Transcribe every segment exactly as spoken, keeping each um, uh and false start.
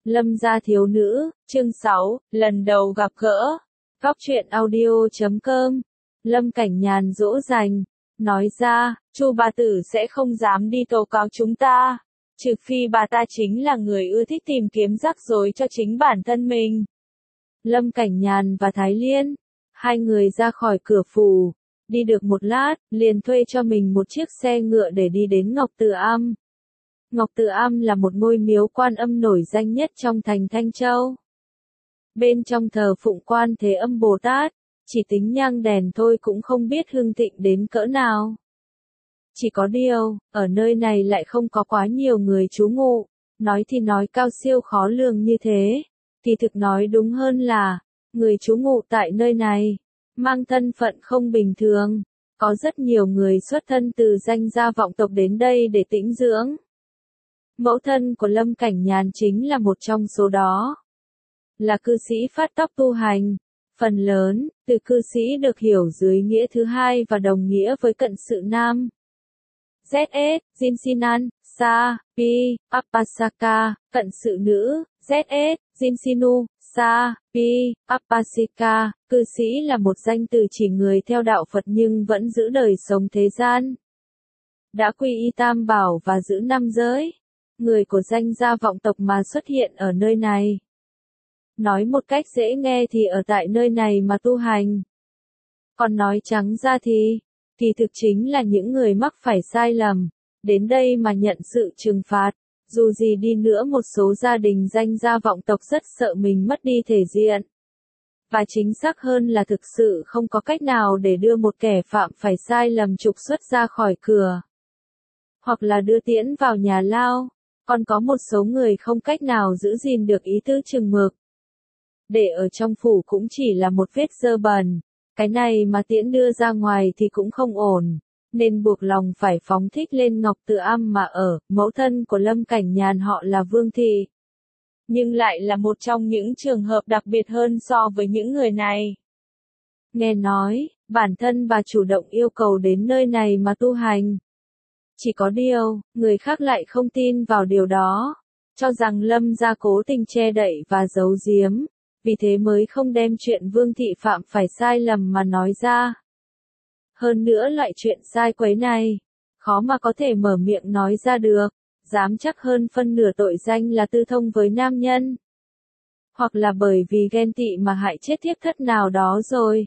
Lâm gia thiếu nữ, chương sáu, lần đầu gặp gỡ. Góc truyện audio chấm com. Lâm Cảnh Nhàn dỗ dành, nói ra, Chu bà tử sẽ không dám đi tố cáo chúng ta, trừ phi bà ta chính là người ưa thích tìm kiếm rắc rối cho chính bản thân mình. Lâm Cảnh Nhàn và Thái Liên, hai người ra khỏi cửa phủ, đi được một lát, liền thuê cho mình một chiếc xe ngựa để đi đến Ngọc Từ Am. Ngọc Từ Am là một ngôi miếu Quan Âm nổi danh nhất trong thành Thanh Châu. Bên trong thờ phụng Quan Thế Âm Bồ Tát, chỉ tính nhang đèn thôi cũng không biết hưng thịnh đến cỡ nào. Chỉ có điều, ở nơi này lại không có quá nhiều người trú ngụ, nói thì nói cao siêu khó lường như thế, thì thực nói đúng hơn là, người trú ngụ tại nơi này, mang thân phận không bình thường, có rất nhiều người xuất thân từ danh gia vọng tộc đến đây để tĩnh dưỡng. Mẫu thân của Lâm Cảnh Nhàn chính là một trong số đó. Là cư sĩ phát tóc tu hành. Phần lớn, từ cư sĩ được hiểu dưới nghĩa thứ hai và đồng nghĩa với cận sự nam. Z S, Jinsinan, Sa, Pi, Appasaka, cận sự nữ, Z S, Jinsinu, Sa, Pi, Appasika, cư sĩ là một danh từ chỉ người theo đạo Phật nhưng vẫn giữ đời sống thế gian. Đã quy y tam bảo và giữ năm giới. Người của danh gia vọng tộc mà xuất hiện ở nơi này. Nói một cách dễ nghe thì ở tại nơi này mà tu hành. Còn nói trắng ra thì, thì thực chính là những người mắc phải sai lầm, đến đây mà nhận sự trừng phạt. Dù gì đi nữa một số gia đình danh gia vọng tộc rất sợ mình mất đi thể diện. Và chính xác hơn là thực sự không có cách nào để đưa một kẻ phạm phải sai lầm trục xuất ra khỏi cửa. Hoặc là đưa tiễn vào nhà lao. Còn có một số người không cách nào giữ gìn được ý tứ chừng mực. Để ở trong phủ cũng chỉ là một vết dơ bẩn, cái này mà tiễn đưa ra ngoài thì cũng không ổn, nên buộc lòng phải phóng thích lên Ngọc Từ Am mà ở. Mẫu thân của Lâm Cảnh Nhàn họ là Vương Thị, nhưng lại là một trong những trường hợp đặc biệt hơn so với những người này. Nghe nói, bản thân bà chủ động yêu cầu đến nơi này mà tu hành. Chỉ có điều, người khác lại không tin vào điều đó, cho rằng Lâm gia cố tình che đậy và giấu giếm, vì thế mới không đem chuyện Vương Thị phạm phải sai lầm mà nói ra. Hơn nữa loại chuyện sai quấy này, khó mà có thể mở miệng nói ra được, dám chắc hơn phân nửa tội danh là tư thông với nam nhân. Hoặc là bởi vì ghen tị mà hại chết thiếp thất nào đó rồi.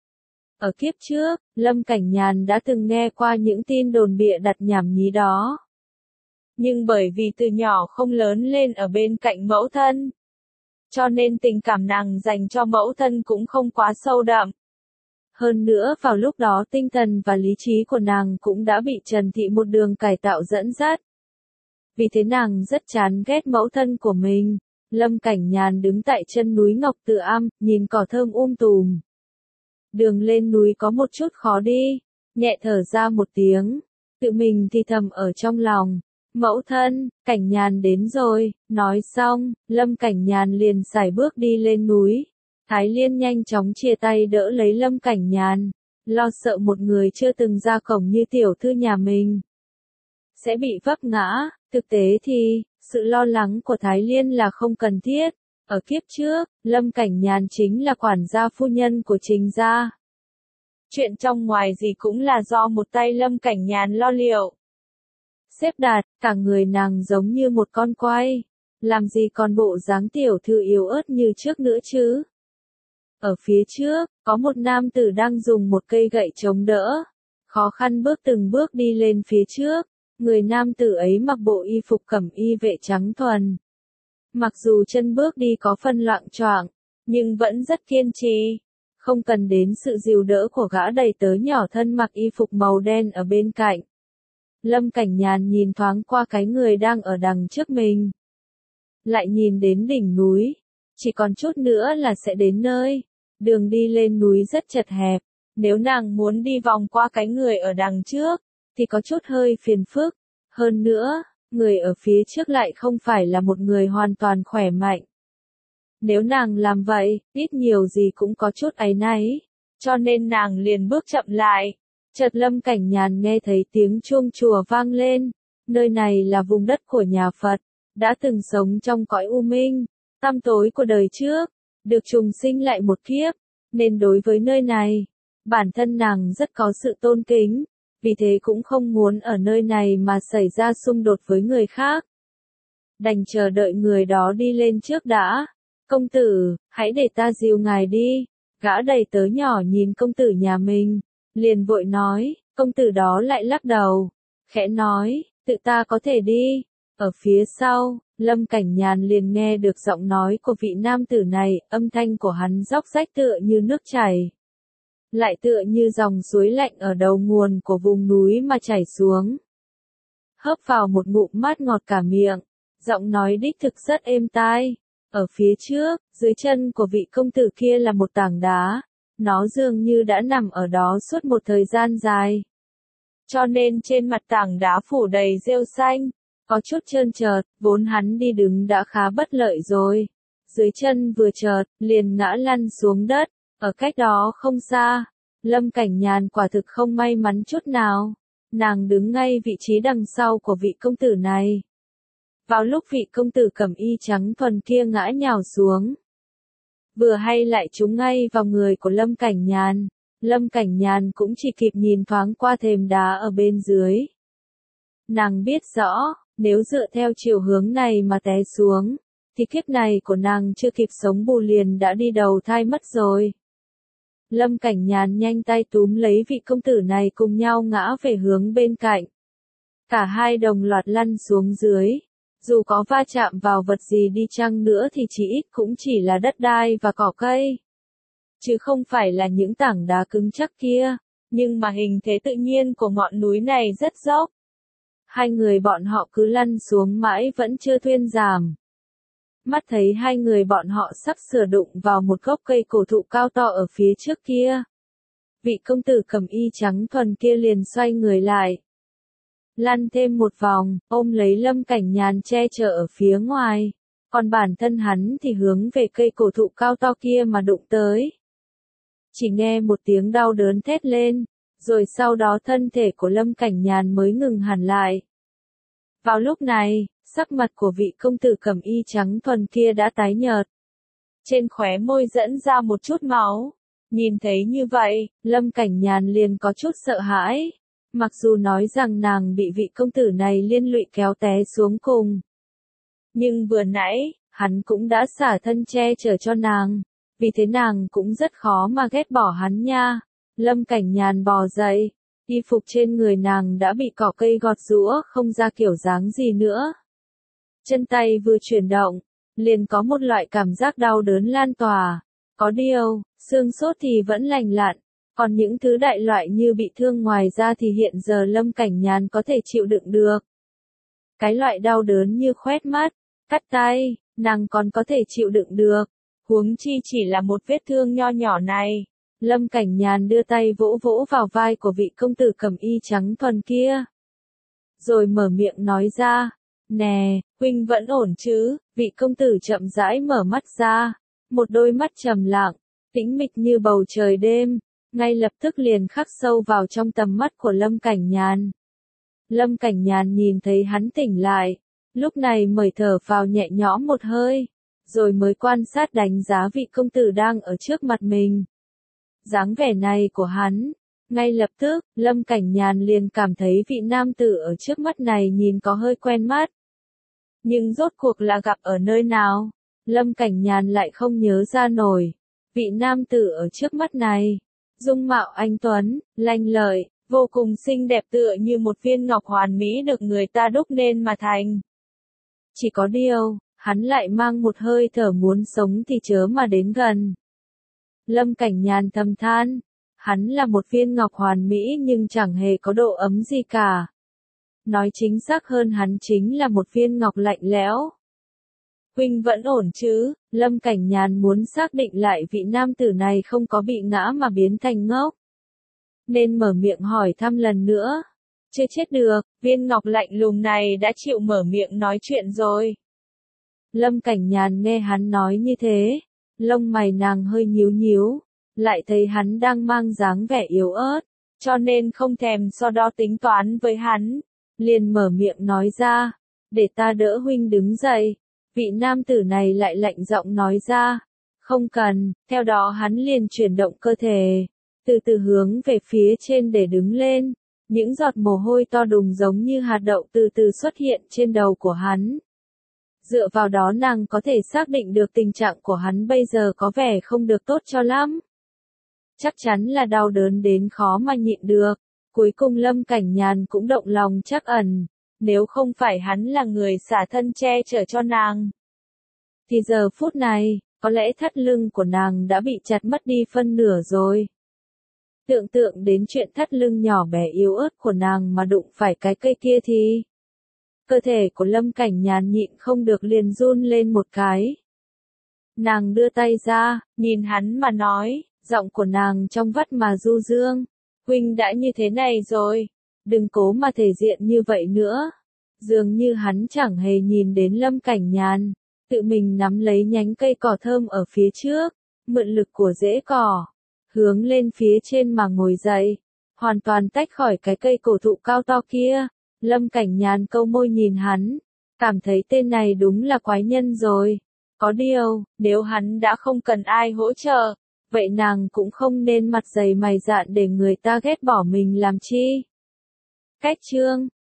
Ở kiếp trước, Lâm Cảnh Nhàn đã từng nghe qua những tin đồn bịa đặt nhảm nhí đó. Nhưng bởi vì từ nhỏ không lớn lên ở bên cạnh mẫu thân, cho nên tình cảm nàng dành cho mẫu thân cũng không quá sâu đậm. Hơn nữa vào lúc đó tinh thần và lý trí của nàng cũng đã bị Trần Thị một đường cải tạo dẫn dắt. Vì thế nàng rất chán ghét mẫu thân của mình. Lâm Cảnh Nhàn đứng tại chân núi Ngọc Từ Am, nhìn cỏ thơm um tùm. Đường lên núi có một chút khó đi, nhẹ thở ra một tiếng, tự mình thì thầm ở trong lòng, mẫu thân, Cảnh Nhàn đến rồi. Nói xong, Lâm Cảnh Nhàn liền sải bước đi lên núi. Thái Liên nhanh chóng chia tay đỡ lấy Lâm Cảnh Nhàn, lo sợ một người chưa từng ra cổng như tiểu thư nhà mình sẽ bị vấp ngã. Thực tế thì, sự lo lắng của Thái Liên là không cần thiết. Ở kiếp trước, Lâm Cảnh Nhàn chính là quản gia phu nhân của Trình gia. Chuyện trong ngoài gì cũng là do một tay Lâm Cảnh Nhàn lo liệu. Xếp đặt, cả người nàng giống như một con quay. Làm gì còn bộ dáng tiểu thư yếu ớt như trước nữa chứ. Ở phía trước, có một nam tử đang dùng một cây gậy chống đỡ. Khó khăn bước từng bước đi lên phía trước. Người nam tử ấy mặc bộ y phục cẩm y vệ trắng thuần. Mặc dù chân bước đi có phân loạng choạng, nhưng vẫn rất kiên trì. Không cần đến sự dìu đỡ của gã đầy tớ nhỏ thân mặc y phục màu đen ở bên cạnh. Lâm Cảnh Nhàn nhìn thoáng qua cái người đang ở đằng trước mình. Lại nhìn đến đỉnh núi. Chỉ còn chút nữa là sẽ đến nơi. Đường đi lên núi rất chật hẹp. Nếu nàng muốn đi vòng qua cái người ở đằng trước, thì có chút hơi phiền phức. Hơn nữa, người ở phía trước lại không phải là một người hoàn toàn khỏe mạnh. Nếu nàng làm vậy, ít nhiều gì cũng có chút áy náy, cho nên nàng liền bước chậm lại. Chợt Lâm Cảnh Nhàn nghe thấy tiếng chuông chùa vang lên. Nơi này là vùng đất của nhà Phật, đã từng sống trong cõi u minh, tăm tối của đời trước, được trùng sinh lại một kiếp, nên đối với nơi này, bản thân nàng rất có sự tôn kính, vì thế cũng không muốn ở nơi này mà xảy ra xung đột với người khác. Đành chờ đợi người đó đi lên trước đã. Công tử, hãy để ta dìu ngài đi. Gã đầy tớ nhỏ nhìn công tử nhà mình, liền vội nói, công tử đó lại lắc đầu, khẽ nói, tự ta có thể đi. Ở phía sau, Lâm Cảnh Nhàn liền nghe được giọng nói của vị nam tử này, âm thanh của hắn róc rách tựa như nước chảy. Lại tựa như dòng suối lạnh ở đầu nguồn của vùng núi mà chảy xuống. Hớp vào một ngụm mát ngọt cả miệng, giọng nói đích thực rất êm tai. Ở phía trước, dưới chân của vị công tử kia là một tảng đá, nó dường như đã nằm ở đó suốt một thời gian dài. Cho nên trên mặt tảng đá phủ đầy rêu xanh, có chút trơn trượt, vốn hắn đi đứng đã khá bất lợi rồi. Dưới chân vừa chợt, liền ngã lăn xuống đất, ở cách đó không xa. Lâm Cảnh Nhàn quả thực không may mắn chút nào. Nàng đứng ngay vị trí đằng sau của vị công tử này. Vào lúc vị công tử cẩm y trắng thuần kia ngã nhào xuống, vừa hay lại trúng ngay vào người của Lâm Cảnh Nhàn. Lâm Cảnh Nhàn cũng chỉ kịp nhìn thoáng qua thềm đá ở bên dưới. Nàng biết rõ, nếu dựa theo chiều hướng này mà té xuống, thì kiếp này của nàng chưa kịp sống bù liền đã đi đầu thai mất rồi. Lâm Cảnh Nhàn nhanh tay túm lấy vị công tử này cùng nhau ngã về hướng bên cạnh. Cả hai đồng loạt lăn xuống dưới. Dù có va chạm vào vật gì đi chăng nữa thì chỉ ít cũng chỉ là đất đai và cỏ cây. Chứ không phải là những tảng đá cứng chắc kia. Nhưng mà hình thế tự nhiên của ngọn núi này rất dốc. Hai người bọn họ cứ lăn xuống mãi vẫn chưa thuyên giảm. Mắt thấy hai người bọn họ sắp sửa đụng vào một gốc cây cổ thụ cao to ở phía trước kia. Vị công tử cầm y trắng thuần kia liền xoay người lại. Lăn thêm một vòng, ôm lấy Lâm Cảnh Nhàn che chở ở phía ngoài. Còn bản thân hắn thì hướng về cây cổ thụ cao to kia mà đụng tới. Chỉ nghe một tiếng đau đớn thét lên, rồi sau đó thân thể của Lâm Cảnh Nhàn mới ngừng hẳn lại. Vào lúc này, sắc mặt của vị công tử cẩm y trắng thuần kia đã tái nhợt. Trên khóe môi dẫn ra một chút máu. Nhìn thấy như vậy, Lâm Cảnh Nhàn liền có chút sợ hãi. Mặc dù nói rằng nàng bị vị công tử này liên lụy kéo té xuống cùng. Nhưng vừa nãy, hắn cũng đã xả thân che chở cho nàng. Vì thế nàng cũng rất khó mà ghét bỏ hắn nha. Lâm Cảnh Nhàn bò dậy. Y phục trên người nàng đã bị cỏ cây gọt rũa không ra kiểu dáng gì nữa. Chân tay vừa chuyển động, liền có một loại cảm giác đau đớn lan tỏa. Có điều, xương sốt thì vẫn lành lặn. Còn những thứ đại loại như bị thương ngoài ra thì hiện giờ Lâm Cảnh Nhàn có thể chịu đựng được. Cái loại đau đớn như khoét mắt, cắt tay, nàng còn có thể chịu đựng được. Huống chi chỉ là một vết thương nho nhỏ này. Lâm Cảnh Nhàn đưa tay vỗ vỗ vào vai của vị công tử cẩm y trắng thuần kia. Rồi mở miệng nói ra, nè, huynh vẫn ổn chứ? Vị công tử chậm rãi mở mắt ra, một đôi mắt trầm lặng, tĩnh mịch như bầu trời đêm, ngay lập tức liền khắc sâu vào trong tầm mắt của Lâm Cảnh Nhàn. Lâm Cảnh Nhàn nhìn thấy hắn tỉnh lại, lúc này mới thở phào nhẹ nhõm một hơi, rồi mới quan sát đánh giá vị công tử đang ở trước mặt mình. Dáng vẻ này của hắn, ngay lập tức, Lâm Cảnh Nhàn liền cảm thấy vị nam tử ở trước mắt này nhìn có hơi quen mắt. Nhưng rốt cuộc là gặp ở nơi nào? Lâm Cảnh Nhàn lại không nhớ ra nổi. Vị nam tử ở trước mắt này, dung mạo anh tuấn, lanh lợi, vô cùng xinh đẹp tựa như một viên ngọc hoàn mỹ được người ta đúc nên mà thành. Chỉ có điều, hắn lại mang một hơi thở muốn sống thì chớ mà đến gần. Lâm Cảnh Nhàn thầm than, hắn là một viên ngọc hoàn mỹ nhưng chẳng hề có độ ấm gì cả. Nói chính xác hơn hắn chính là một viên ngọc lạnh lẽo. Huynh vẫn ổn chứ? Lâm Cảnh Nhàn muốn xác định lại vị nam tử này không có bị ngã mà biến thành ngốc. Nên mở miệng hỏi thăm lần nữa. Chưa chết được, viên ngọc lạnh lùng này đã chịu mở miệng nói chuyện rồi. Lâm Cảnh Nhàn nghe hắn nói như thế, lông mày nàng hơi nhíu nhíu, lại thấy hắn đang mang dáng vẻ yếu ớt, cho nên không thèm so đo tính toán với hắn, liền mở miệng nói ra, để ta đỡ huynh đứng dậy. Vị nam tử này lại lạnh giọng nói ra, không cần, theo đó hắn liền chuyển động cơ thể, từ từ hướng về phía trên để đứng lên, những giọt mồ hôi to đùng giống như hạt đậu từ từ xuất hiện trên đầu của hắn. Dựa vào đó nàng có thể xác định được tình trạng của hắn bây giờ có vẻ không được tốt cho lắm. Chắc chắn là đau đớn đến khó mà nhịn được, cuối cùng Lâm Cảnh Nhàn cũng động lòng trắc ẩn, nếu không phải hắn là người xả thân che chở cho nàng. Thì giờ phút này, có lẽ thắt lưng của nàng đã bị chặt mất đi phân nửa rồi. Tưởng tượng đến chuyện thắt lưng nhỏ bé yếu ớt của nàng mà đụng phải cái cây kia thì... Cơ thể của Lâm Cảnh Nhàn nhịn không được liền run lên một cái. Nàng đưa tay ra, nhìn hắn mà nói, giọng của nàng trong vắt mà du dương. Huynh đã như thế này rồi, đừng cố mà thể diện như vậy nữa. Dường như hắn chẳng hề nhìn đến Lâm Cảnh Nhàn, tự mình nắm lấy nhánh cây cỏ thơm ở phía trước, mượn lực của rễ cỏ, hướng lên phía trên mà ngồi dậy, hoàn toàn tách khỏi cái cây cổ thụ cao to kia. Lâm Cảnh Nhàn câu môi nhìn hắn, cảm thấy tên này đúng là quái nhân rồi. Có điều, nếu hắn đã không cần ai hỗ trợ, vậy nàng cũng không nên mặt dày mày dạn để người ta ghét bỏ mình làm chi. Cách chương